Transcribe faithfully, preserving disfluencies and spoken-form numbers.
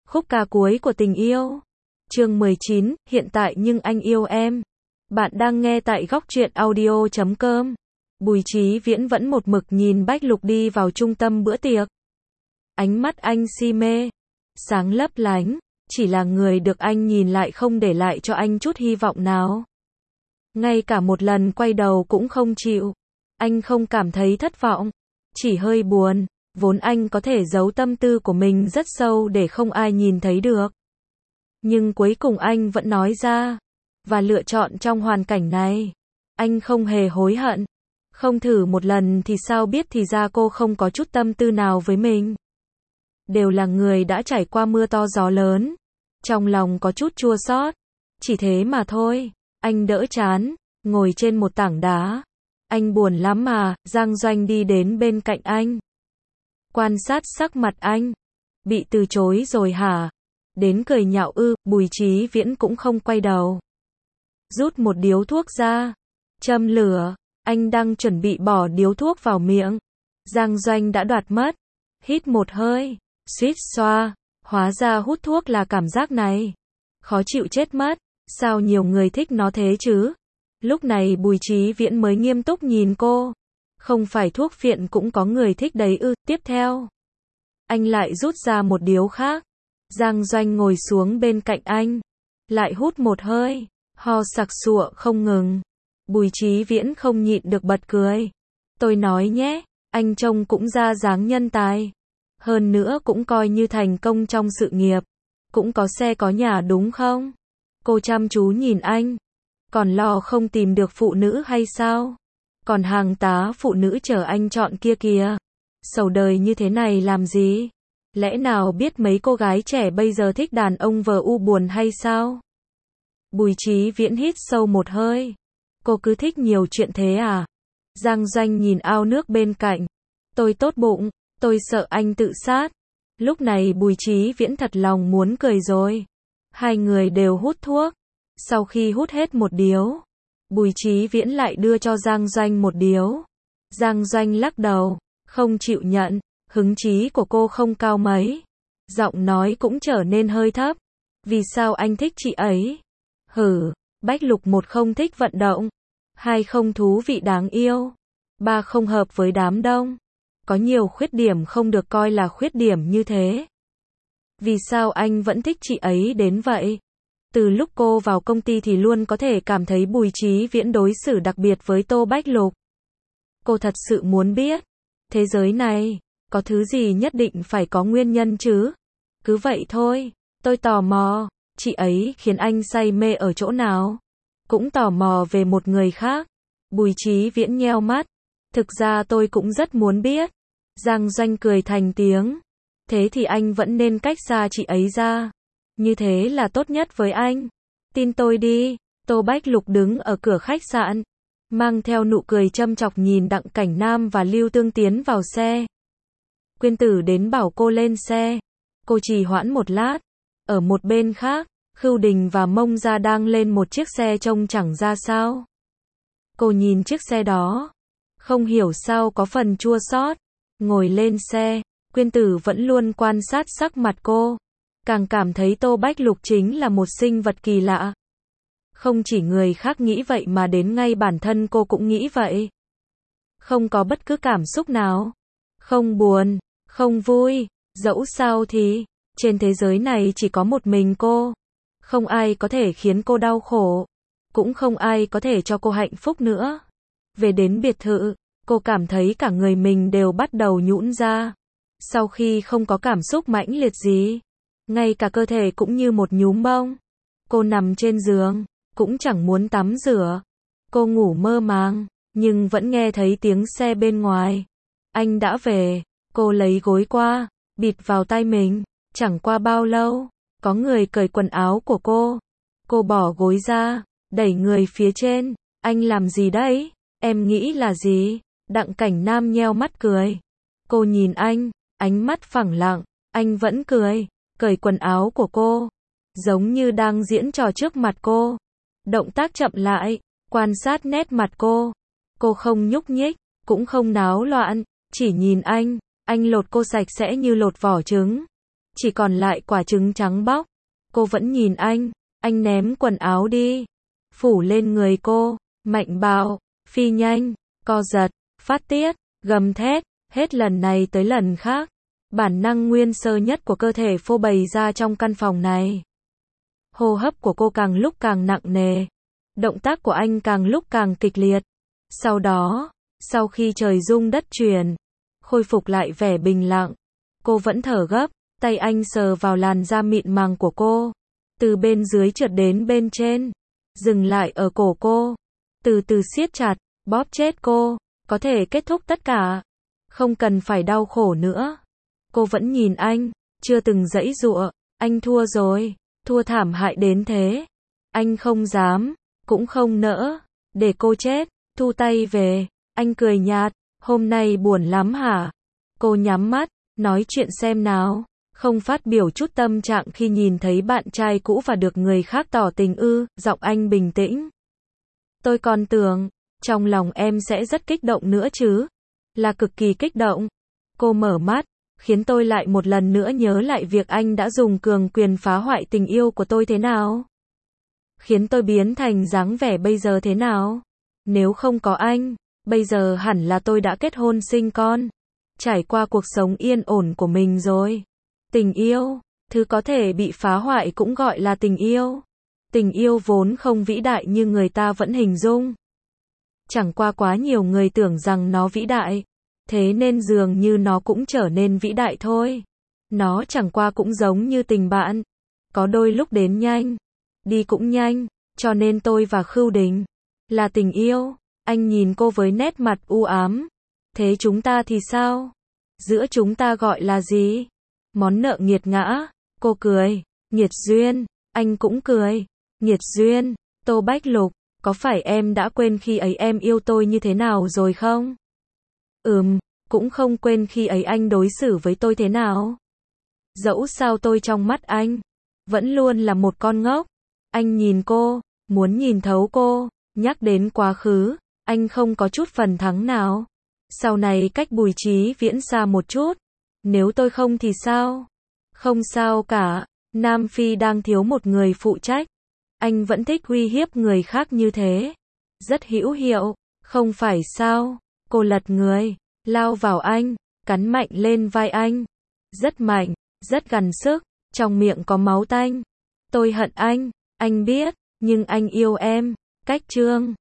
Khúc ca cuối của tình yêu. Chương mười chín, hiện tại nhưng anh yêu em. Bạn đang nghe tại góc truyện audio chấm com. Bùi Chí Viễn vẫn một mực nhìn Bách Lục đi vào trung tâm bữa tiệc. Ánh mắt anh si mê, sáng lấp lánh, chỉ là người được anh nhìn lại không để lại cho anh chút hy vọng nào. Ngay cả một lần quay đầu cũng không chịu. Anh không cảm thấy thất vọng, chỉ hơi buồn. Vốn anh có thể giấu tâm tư của mình rất sâu để không ai nhìn thấy được. Nhưng cuối cùng anh vẫn nói ra. Và lựa chọn trong hoàn cảnh này. Anh không hề hối hận. Không thử một lần thì sao biết, thì ra cô không có chút tâm tư nào với mình. Đều là người đã trải qua mưa to gió lớn. Trong lòng có chút chua xót. Chỉ thế mà thôi. Anh đỡ chán, ngồi trên một tảng đá. Anh buồn lắm mà. Giang Doanh đi đến bên cạnh anh. Quan sát sắc mặt anh. Bị từ chối rồi hả? Đến cười nhạo ư? Bùi Chí Viễn cũng không quay đầu. Rút một điếu thuốc ra. Châm lửa. Anh đang chuẩn bị bỏ điếu thuốc vào miệng. Giang Doanh đã đoạt mất. Hít một hơi. Suýt xoa. Hóa ra hút thuốc là cảm giác này. Khó chịu chết mất. Sao nhiều người thích nó thế chứ? Lúc này Bùi Chí Viễn mới nghiêm túc nhìn cô. Không phải thuốc phiện cũng có người thích đấy ư? Tiếp theo, anh lại rút ra một điếu khác. Giang Doanh ngồi xuống bên cạnh anh, lại hút một hơi, ho sặc sụa không ngừng. Bùi Chí Viễn không nhịn được bật cười. Tôi nói nhé, anh trông cũng ra dáng nhân tài. Hơn nữa cũng coi như thành công trong sự nghiệp. Cũng có xe có nhà đúng không? Cô chăm chú nhìn anh. Còn lo không tìm được phụ nữ hay sao? Còn hàng tá phụ nữ chờ anh chọn kia kìa. Sầu đời như thế này làm gì? Lẽ nào biết mấy cô gái trẻ bây giờ thích đàn ông vờ u buồn hay sao? Bùi Chí Viễn hít sâu một hơi. Cô cứ thích nhiều chuyện thế à? Giang Doanh nhìn ao nước bên cạnh. Tôi tốt bụng, tôi sợ anh tự sát. Lúc này Bùi Chí Viễn thật lòng muốn cười rồi. Hai người đều hút thuốc. Sau khi hút hết một điếu, Bùi Chí Viễn lại đưa cho Giang Doanh một điếu. Giang Doanh lắc đầu, không chịu nhận. Hứng chí của cô không cao mấy. Giọng nói cũng trở nên hơi thấp. Vì sao anh thích chị ấy? Hử, Bách Lục một không thích vận động. Hai không thú vị đáng yêu. Ba không hợp với đám đông. Có nhiều khuyết điểm không được coi là khuyết điểm như thế. Vì sao anh vẫn thích chị ấy đến vậy? Từ lúc cô vào công ty thì luôn có thể cảm thấy Bùi Chí Viễn đối xử đặc biệt với Tô Bách Lục. Cô thật sự muốn biết. Thế giới này, có thứ gì nhất định phải có nguyên nhân chứ? Cứ vậy thôi. Tôi tò mò, chị ấy khiến anh say mê ở chỗ nào? Cũng tò mò về một người khác. Bùi Chí Viễn nheo mắt. Thực ra tôi cũng rất muốn biết. Giang Doanh cười thành tiếng. Thế thì anh vẫn nên cách xa chị ấy ra. Như thế là tốt nhất với anh. Tin tôi đi. Tô Bách Lục đứng ở cửa khách sạn, mang theo nụ cười châm chọc nhìn Đặng Cảnh Nam và Lưu Tương tiến vào xe. Quyên Tử đến bảo cô lên xe. Cô trì hoãn một lát. Ở một bên khác, Khưu Đình và Mông Gia đang lên một chiếc xe trông chẳng ra sao. Cô nhìn chiếc xe đó, không hiểu sao có phần chua xót. Ngồi lên xe, Quyên Tử vẫn luôn quan sát sắc mặt cô. Càng cảm thấy Tô Bách Lục chính là một sinh vật kỳ lạ. Không chỉ người khác nghĩ vậy mà đến ngay bản thân cô cũng nghĩ vậy. Không có bất cứ cảm xúc nào. Không buồn, không vui, dẫu sao thì, trên thế giới này chỉ có một mình cô. Không ai có thể khiến cô đau khổ. Cũng không ai có thể cho cô hạnh phúc nữa. Về đến biệt thự, cô cảm thấy cả người mình đều bắt đầu nhũn ra. Sau khi không có cảm xúc mãnh liệt gì, ngay cả cơ thể cũng như một nhúm bông. Cô nằm trên giường, cũng chẳng muốn tắm rửa. Cô ngủ mơ màng, nhưng vẫn nghe thấy tiếng xe bên ngoài. Anh đã về. Cô lấy gối qua, bịt vào tai mình. Chẳng qua bao lâu, có người cởi quần áo của cô. Cô bỏ gối ra, đẩy người phía trên. Anh làm gì đấy? Em nghĩ là gì? Đặng Cảnh Nam nheo mắt cười. Cô nhìn anh, ánh mắt phẳng lặng. Anh vẫn cười, cởi quần áo của cô, giống như đang diễn trò trước mặt cô. Động tác chậm lại, quan sát nét mặt cô. Cô không nhúc nhích, cũng không náo loạn, chỉ nhìn anh. Anh lột cô sạch sẽ như lột vỏ trứng. chỉ còn lại quả trứng trắng bóc. Cô vẫn nhìn anh, anh ném quần áo đi, phủ lên người cô, mạnh bạo, phi nhanh, co giật, phát tiết, gầm thét, hết lần này tới lần khác. Bản năng nguyên sơ nhất của cơ thể phô bày ra trong căn phòng này. Hô hấp của cô càng lúc càng nặng nề. Động tác của anh càng lúc càng kịch liệt. Sau đó, sau khi trời rung đất chuyển, khôi phục lại vẻ bình lặng, cô vẫn thở gấp, tay anh sờ vào làn da mịn màng của cô, từ bên dưới trượt đến bên trên, dừng lại ở cổ cô, từ từ siết chặt, bóp chết cô, có thể kết thúc tất cả, không cần phải đau khổ nữa. Cô vẫn nhìn anh, chưa từng giãy giụa, anh thua rồi, thua thảm hại đến thế. Anh không dám, cũng không nỡ, để cô chết, thu tay về. Anh cười nhạt, hôm nay buồn lắm hả? Cô nhắm mắt, nói chuyện xem nào, không phát biểu chút tâm trạng khi nhìn thấy bạn trai cũ và được người khác tỏ tình ư, giọng anh bình tĩnh. Tôi còn tưởng, trong lòng em sẽ rất kích động nữa chứ, là cực kỳ kích động. Cô mở mắt, khiến tôi lại một lần nữa nhớ lại việc anh đã dùng cường quyền phá hoại tình yêu của tôi thế nào. Khiến tôi biến thành dáng vẻ bây giờ thế nào. Nếu không có anh, bây giờ hẳn là tôi đã kết hôn sinh con, trải qua cuộc sống yên ổn của mình rồi. Tình yêu, thứ có thể bị phá hoại cũng gọi là tình yêu. Tình yêu vốn không vĩ đại như người ta vẫn hình dung. Chẳng qua quá nhiều người tưởng rằng nó vĩ đại, thế nên dường như nó cũng trở nên vĩ đại thôi. Nó chẳng qua cũng giống như tình bạn, có đôi lúc đến nhanh, đi cũng nhanh, cho nên tôi và Khưu Đình là tình yêu. Anh nhìn cô với nét mặt u ám. Thế chúng ta thì sao? Giữa chúng ta gọi là gì? Món nợ nghiệt ngã. Cô cười. Nghiệt duyên. Anh cũng cười. Nghiệt duyên. Tô Bách Lục, có phải em đã quên khi ấy em yêu tôi như thế nào rồi không? Ừm, cũng không quên khi ấy anh đối xử với tôi thế nào. Dẫu sao tôi trong mắt anh vẫn luôn là một con ngốc. Anh nhìn cô, muốn nhìn thấu cô, nhắc đến quá khứ, anh không có chút phần thắng nào. Sau này cách Bùi Chí Viễn xa một chút. Nếu tôi không thì sao? Không sao cả, Nam Phi đang thiếu một người phụ trách. Anh vẫn thích uy hiếp người khác như thế. Rất hữu hiệu, không phải sao? Cô lật người, lao vào anh, cắn mạnh lên vai anh. Rất mạnh, rất gằn sức, trong miệng có máu tanh. Tôi hận anh, anh biết, nhưng anh yêu em. Cách chương